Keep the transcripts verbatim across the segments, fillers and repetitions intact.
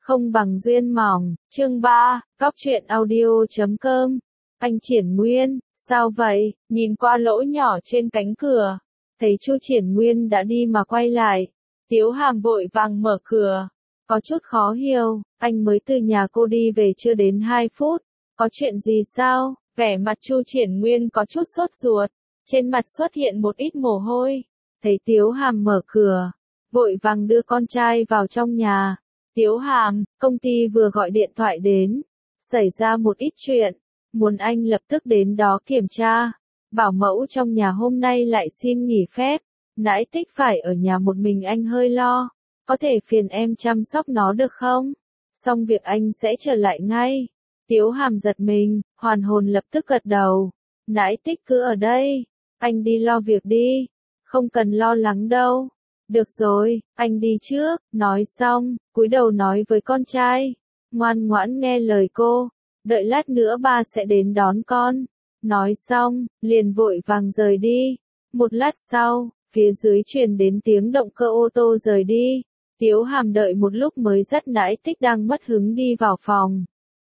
Không bằng duyên mỏng, chương ba, góc truyện audio chấm com. Anh Triển Nguyên, sao vậy? Nhìn qua lỗ nhỏ trên cánh cửa, thấy Chu Triển Nguyên đã đi mà quay lại. Tiếu Hàm vội vàng mở cửa, có chút khó hiểu, anh mới từ nhà cô đi về chưa đến hai phút, có chuyện gì sao? Vẻ mặt Chu Triển Nguyên có chút sốt ruột, trên mặt xuất hiện một ít mồ hôi. Thấy Tiếu Hàm mở cửa, vội vàng đưa con trai vào trong nhà. Tiếu Hàm, công ty vừa gọi điện thoại đến, xảy ra một ít chuyện, muốn anh lập tức đến đó kiểm tra. Bảo mẫu trong nhà hôm nay lại xin nghỉ phép, Nãi Tích phải ở nhà một mình, anh hơi lo, có thể phiền em chăm sóc nó được không? Xong việc anh sẽ trở lại ngay. Tiếu Hàm giật mình, hoàn hồn lập tức gật đầu. Nãi Tích cứ ở đây, anh đi lo việc đi, không cần lo lắng đâu. Được rồi, anh đi trước, nói xong, cúi đầu nói với con trai, ngoan ngoãn nghe lời cô, đợi lát nữa ba sẽ đến đón con. Nói xong, liền vội vàng rời đi. Một lát sau, phía dưới truyền đến tiếng động cơ ô tô rời đi. Tiếu Hàm đợi một lúc mới dắt Nãi Tích đang mất hứng đi vào phòng.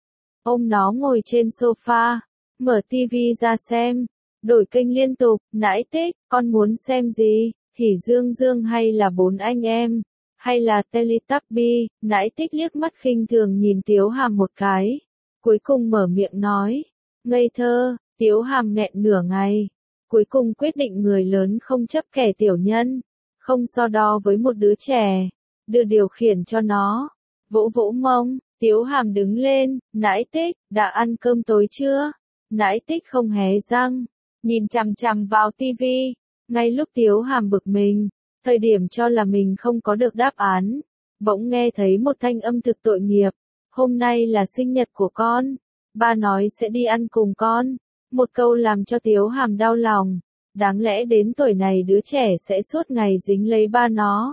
Ôm nó ngồi trên sofa, mở tivi ra xem, đổi kênh liên tục. Nãi Tích, con muốn xem gì? Hỉ Dương Dương hay là Bốn Anh Em, hay là Teletubby? Nãi Tích liếc mắt khinh thường nhìn Tiếu Hàm một cái, cuối cùng mở miệng nói, ngây thơ. Tiếu Hàm nghẹn nửa ngày, cuối cùng quyết định người lớn không chấp kẻ tiểu nhân, không so đo với một đứa trẻ, đưa điều khiển cho nó. Vỗ vỗ mông, Tiếu Hàm đứng lên. Nãi Tích, đã ăn cơm tối chưa? Nãi Tích không hé răng, nhìn chằm chằm vào tivi. Ngay lúc Tiếu Hàm bực mình, thời điểm cho là mình không có được đáp án, bỗng nghe thấy một thanh âm thực tội nghiệp. Hôm nay là sinh nhật của con, ba nói sẽ đi ăn cùng con. Một câu làm cho Tiếu Hàm đau lòng, đáng lẽ đến tuổi này đứa trẻ sẽ suốt ngày dính lấy ba nó.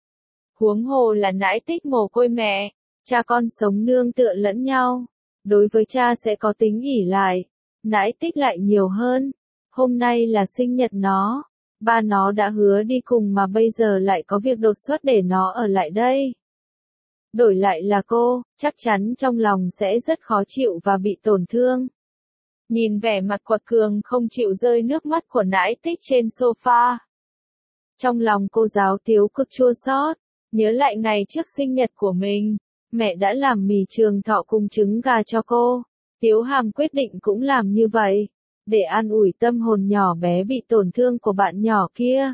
Huống hồ là Nãi Tích mồ côi mẹ, cha con sống nương tựa lẫn nhau, đối với cha sẽ có tính ỷ lại, Nãi Tích lại nhiều hơn. Hôm nay là sinh nhật nó, ba nó đã hứa đi cùng mà bây giờ lại có việc đột xuất để nó ở lại đây. Đổi lại là cô, chắc chắn trong lòng sẽ rất khó chịu và bị tổn thương. Nhìn vẻ mặt quật cường không chịu rơi nước mắt của Nãi Tích trên sofa, trong lòng cô giáo Tiếu cực chua xót, nhớ lại ngày trước sinh nhật của mình, mẹ đã làm mì trường thọ cùng trứng gà cho cô. Tiếu Hàm quyết định cũng làm như vậy, để an ủi tâm hồn nhỏ bé bị tổn thương của bạn nhỏ kia.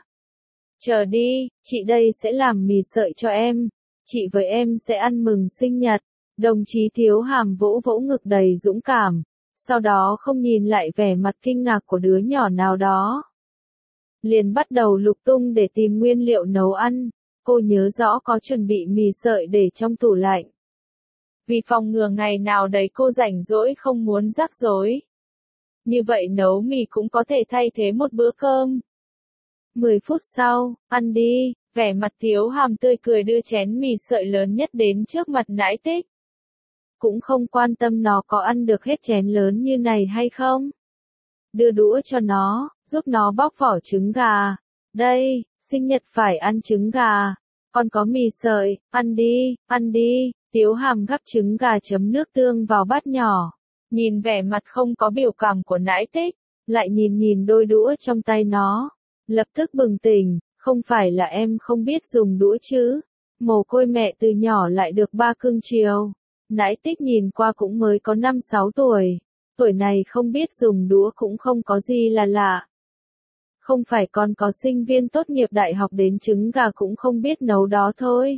Chờ đi, chị đây sẽ làm mì sợi cho em, chị với em sẽ ăn mừng sinh nhật. Đồng chí Tiếu Hàm vỗ vỗ ngực đầy dũng cảm, sau đó không nhìn lại vẻ mặt kinh ngạc của đứa nhỏ nào đó, liền bắt đầu lục tung để tìm nguyên liệu nấu ăn. Cô nhớ rõ có chuẩn bị mì sợi để trong tủ lạnh, vì phòng ngừa ngày nào đấy cô rảnh rỗi không muốn rắc rối, như vậy nấu mì cũng có thể thay thế một bữa cơm. Mười phút sau, ăn đi. Vẻ mặt Tiếu Hàm tươi cười đưa chén mì sợi lớn nhất đến trước mặt Nãi Tích, cũng không quan tâm nó có ăn được hết chén lớn như này hay không. Đưa đũa cho nó, giúp nó bóc vỏ trứng gà. Đây, sinh nhật phải ăn trứng gà, còn có mì sợi, ăn đi, ăn đi. Tiếu Hàm gắp trứng gà chấm nước tương vào bát nhỏ, nhìn vẻ mặt không có biểu cảm của Nãi Tích, lại nhìn nhìn đôi đũa trong tay nó, lập tức bừng tỉnh, không phải là em không biết dùng đũa chứ, mồ côi mẹ từ nhỏ lại được ba cưng chiều. Nãi Tích nhìn qua cũng mới có năm sáu tuổi, tuổi này không biết dùng đũa cũng không có gì là lạ. Không phải còn có sinh viên tốt nghiệp đại học đến trứng gà cũng không biết nấu đó thôi.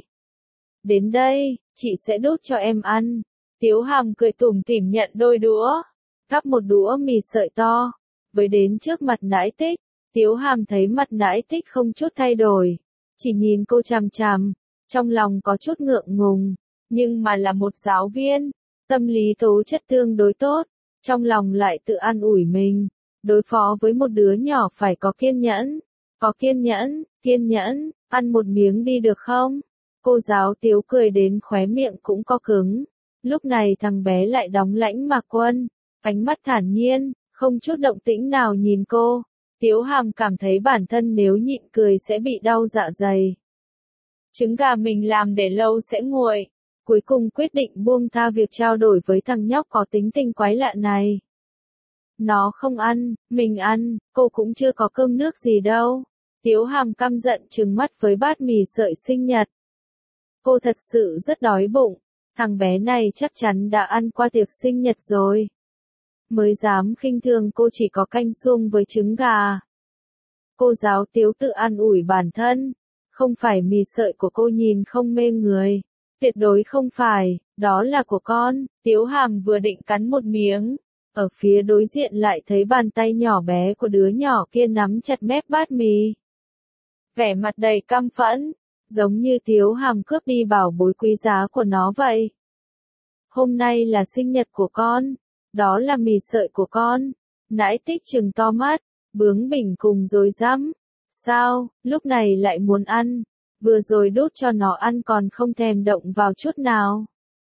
Đến đây, chị sẽ đút cho em ăn. Tiếu Hàm cười tủm tỉm nhận đôi đũa, gắp một đũa mì sợi to, với đến trước mặt Nãi Tích. Tiếu Hàm thấy mặt Nãi Tích không chút thay đổi, chỉ nhìn cô chằm chằm, trong lòng có chút ngượng ngùng, nhưng mà là một giáo viên, tâm lý tố chất tương đối tốt, trong lòng lại tự an ủi mình, đối phó với một đứa nhỏ phải có kiên nhẫn, có kiên nhẫn, kiên nhẫn, ăn một miếng đi được không? Cô giáo Tiếu cười đến khóe miệng cũng co cứng. Lúc này thằng bé lại đóng lãnh mặc quân, ánh mắt thản nhiên, không chút động tĩnh nào nhìn cô. Tiếu Hàm cảm thấy bản thân nếu nhịn cười sẽ bị đau dạ dày. Trứng gà mình làm để lâu sẽ nguội, cuối cùng quyết định buông tha việc trao đổi với thằng nhóc có tính tình quái lạ này. Nó không ăn, mình ăn, cô cũng chưa có cơm nước gì đâu. Tiếu Hàm căm giận trừng mắt với bát mì sợi sinh nhật. Cô thật sự rất đói bụng, thằng bé này chắc chắn đã ăn qua tiệc sinh nhật rồi. Mới dám khinh thường cô chỉ có canh suông với trứng gà. Cô giáo Tiếu tự an ủi bản thân, không phải mì sợi của cô nhìn không mê người. Tuyệt đối không phải, đó là của con. Tiếu Hàm vừa định cắn một miếng, ở phía đối diện lại thấy bàn tay nhỏ bé của đứa nhỏ kia nắm chặt mép bát mì. Vẻ mặt đầy căm phẫn, giống như Tiếu Hàm cướp đi bảo bối quý giá của nó vậy. Hôm nay là sinh nhật của con, đó là mì sợi của con. Nãi Tích trừng to mắt, bướng bỉnh cùng rồi rắm. Sao, lúc này lại muốn ăn? Vừa rồi đút cho nó ăn còn không thèm động vào chút nào.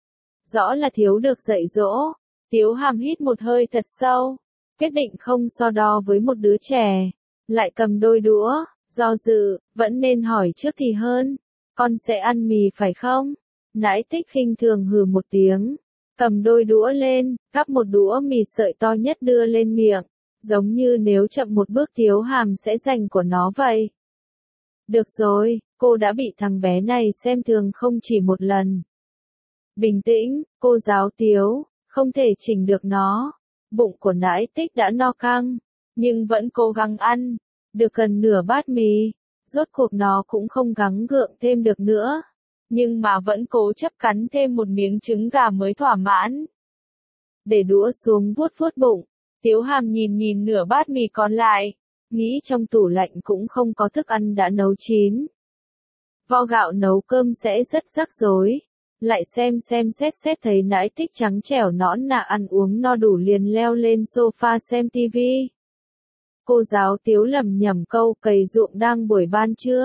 Rõ là thiếu được dạy dỗ. Tiếu Hàm hít một hơi thật sâu, quyết định không so đo với một đứa trẻ. Lại cầm đôi đũa, do dự, vẫn nên hỏi trước thì hơn. Con sẽ ăn mì phải không? Nãi Tích khinh thường hừ một tiếng, cầm đôi đũa lên, gắp một đũa mì sợi to nhất đưa lên miệng, giống như nếu chậm một bước Tiếu Hàm sẽ giành của nó vậy. Được rồi, cô đã bị thằng bé này xem thường không chỉ một lần. Bình tĩnh, cô giáo Tiếu, không thể chỉnh được nó. Bụng của Nãi Tích đã no căng, nhưng vẫn cố gắng ăn. Được gần nửa bát mì, rốt cuộc nó cũng không gắng gượng thêm được nữa. Nhưng mà vẫn cố chấp cắn thêm một miếng trứng gà mới thỏa mãn. Để đũa xuống vuốt vuốt bụng, Tiếu Hàm nhìn nhìn nửa bát mì còn lại, nghĩ trong tủ lạnh cũng không có thức ăn đã nấu chín. Vo gạo nấu cơm sẽ rất rắc rối. Lại xem xem xét xét thấy Nãi Tích trắng trẻo nõn nà ăn uống no đủ liền leo lên sofa xem tivi. Cô giáo Tiếu lẩm nhẩm câu cày ruộng đang buổi ban trưa.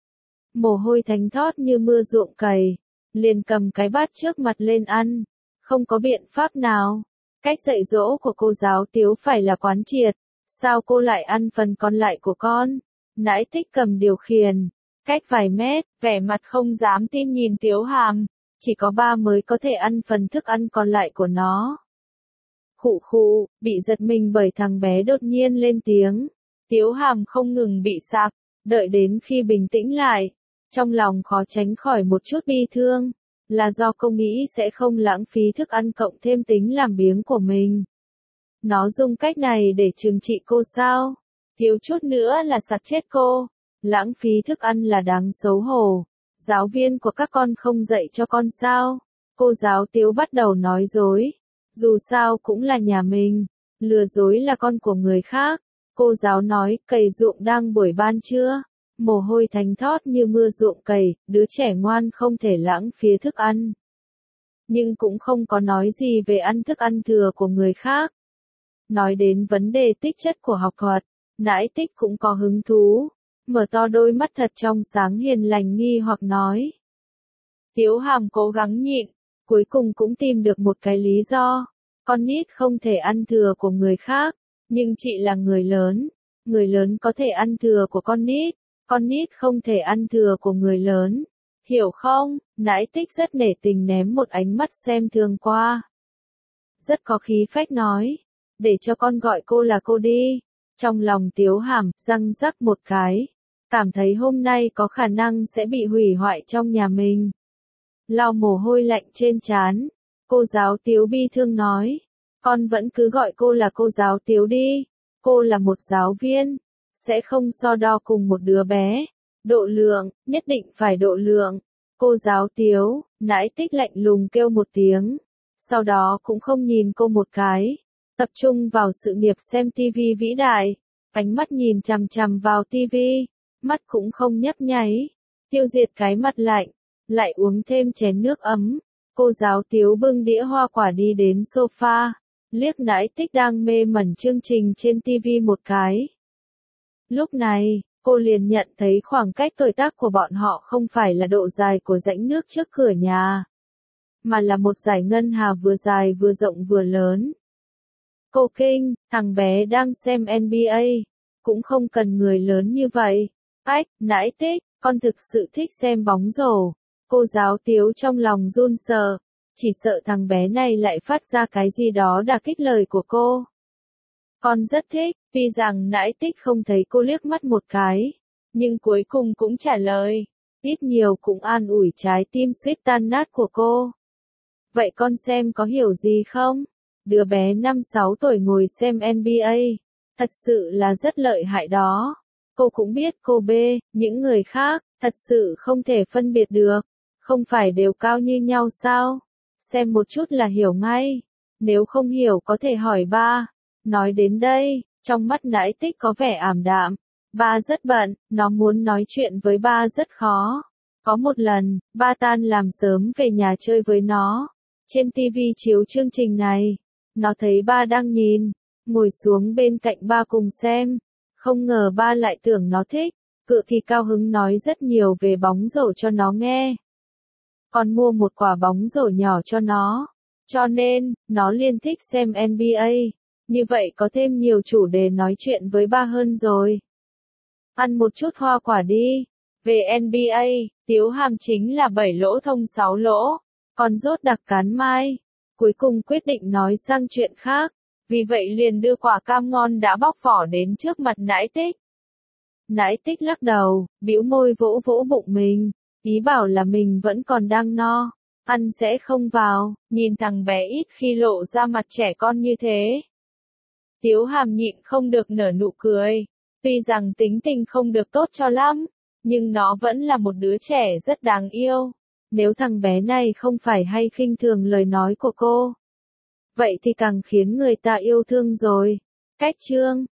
Mồ hôi thánh thót như mưa ruộng cày, liền cầm cái bát trước mặt lên ăn, không có biện pháp nào. Cách dạy dỗ của cô giáo Tiếu phải là quán triệt, sao cô lại ăn phần còn lại của con? Nãi Tích cầm điều khiển, cách vài mét, vẻ mặt không dám tin nhìn Tiếu Hàm, chỉ có ba mới có thể ăn phần thức ăn còn lại của nó. Khụ khụ, bị giật mình bởi thằng bé đột nhiên lên tiếng. Tiếu Hàm không ngừng bị sặc, đợi đến khi bình tĩnh lại, trong lòng khó tránh khỏi một chút bi thương, là do cô nghĩ sẽ không lãng phí thức ăn cộng thêm tính làm biếng của mình. Nó dùng cách này để trừng trị cô sao? Thiếu chút nữa là sặc chết cô. Lãng phí thức ăn là đáng xấu hổ. Giáo viên của các con không dạy cho con sao? Cô giáo Tiếu bắt đầu nói dối. Dù sao cũng là nhà mình, lừa dối là con của người khác. Cô giáo nói, cày ruộng đang buổi ban trưa, mồ hôi thánh thót như mưa ruộng cày, đứa trẻ ngoan không thể lãng phí thức ăn. Nhưng cũng không có nói gì về ăn thức ăn thừa của người khác. Nói đến vấn đề tích chất của học thuật, Nãi Tích cũng có hứng thú, mở to đôi mắt thật trong sáng hiền lành nghi hoặc nói. Tiếu Hàm cố gắng nhịn, cuối cùng cũng tìm được một cái lý do. Con nít không thể ăn thừa của người khác, nhưng chị là người lớn. Người lớn có thể ăn thừa của con nít, con nít không thể ăn thừa của người lớn. Hiểu không? Nãi Tích rất nể tình ném một ánh mắt xem thường qua. Rất có khí phách nói, để cho con gọi cô là cô đi. Trong lòng Tiếu Hàm, răng rắc một cái, cảm thấy hôm nay có khả năng sẽ bị hủy hoại trong nhà mình. Lau mồ hôi lạnh trên trán, cô giáo Tiếu bi thương nói, con vẫn cứ gọi cô là cô giáo Tiếu đi, cô là một giáo viên, sẽ không so đo cùng một đứa bé. Độ lượng, nhất định phải độ lượng. Cô giáo Tiếu, Nãi Tích lạnh lùng kêu một tiếng, sau đó cũng không nhìn cô một cái, tập trung vào sự nghiệp xem tivi vĩ đại, ánh mắt nhìn chằm chằm vào tivi, mắt cũng không nhấp nháy, tiêu diệt cái mặt lạnh, lại uống thêm chén nước ấm. Cô giáo Tiếu bưng đĩa hoa quả đi đến sofa, liếc Nãi Tích đang mê mẩn chương trình trên tivi một cái. Lúc này, cô liền nhận thấy khoảng cách tuổi tác của bọn họ không phải là độ dài của rãnh nước trước cửa nhà, mà là một dải ngân hà vừa dài vừa rộng vừa lớn. Cô kinh, thằng bé đang xem en bi ây, cũng không cần người lớn như vậy. Ách, Nãi Tích, con thực sự thích xem bóng rổ. Cô giáo Tiếu trong lòng run sợ, chỉ sợ thằng bé này lại phát ra cái gì đó đả kích lời của cô. Con rất thích, tuy rằng nãi tích không thấy cô liếc mắt một cái, nhưng cuối cùng cũng trả lời, ít nhiều cũng an ủi trái tim suýt tan nát của cô. Vậy con xem có hiểu gì không? Đứa bé năm sáu tuổi ngồi xem en bi ây, thật sự là rất lợi hại đó. Cô cũng biết cô B, những người khác, thật sự không thể phân biệt được, không phải đều cao như nhau sao? Xem một chút là hiểu ngay, nếu không hiểu có thể hỏi ba. Nói đến đây, trong mắt nãi tích có vẻ ảm đạm, ba rất bận, nó muốn nói chuyện với ba rất khó. Có một lần, ba tan làm sớm về nhà chơi với nó, trên ti vi chiếu chương trình này, nó thấy ba đang nhìn, ngồi xuống bên cạnh ba cùng xem, không ngờ ba lại tưởng nó thích, cự thì cao hứng nói rất nhiều về bóng rổ cho nó nghe. Còn mua một quả bóng rổ nhỏ cho nó, cho nên, nó liên thích xem en bi ây, như vậy có thêm nhiều chủ đề nói chuyện với ba hơn rồi. Ăn một chút hoa quả đi, về en bi ây, Tiếu Hàm chính là bảy lỗ thông sáu lỗ, còn rốt đặc cán mai, cuối cùng quyết định nói sang chuyện khác, vì vậy liền đưa quả cam ngon đã bóc vỏ đến trước mặt nãi tích. Nãi tích lắc đầu, bĩu môi vỗ vỗ bụng mình, ý bảo là mình vẫn còn đang no, ăn sẽ không vào, nhìn thằng bé ít khi lộ ra mặt trẻ con như thế. Tiếu Hàm nhịn không được nở nụ cười, tuy rằng tính tình không được tốt cho lắm, nhưng nó vẫn là một đứa trẻ rất đáng yêu. Nếu thằng bé này không phải hay khinh thường lời nói của cô, vậy thì càng khiến người ta yêu thương rồi. Cách chương